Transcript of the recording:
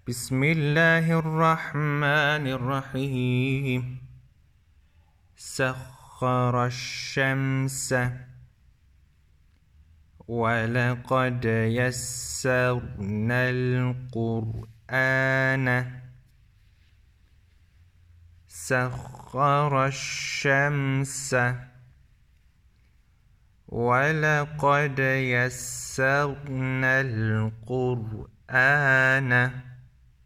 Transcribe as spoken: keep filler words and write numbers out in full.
بسم الله الرحمن الرحيم. سخر الشمس ولقد يسرنا القرآن سخر الشمس ولقد يسرنا القرآن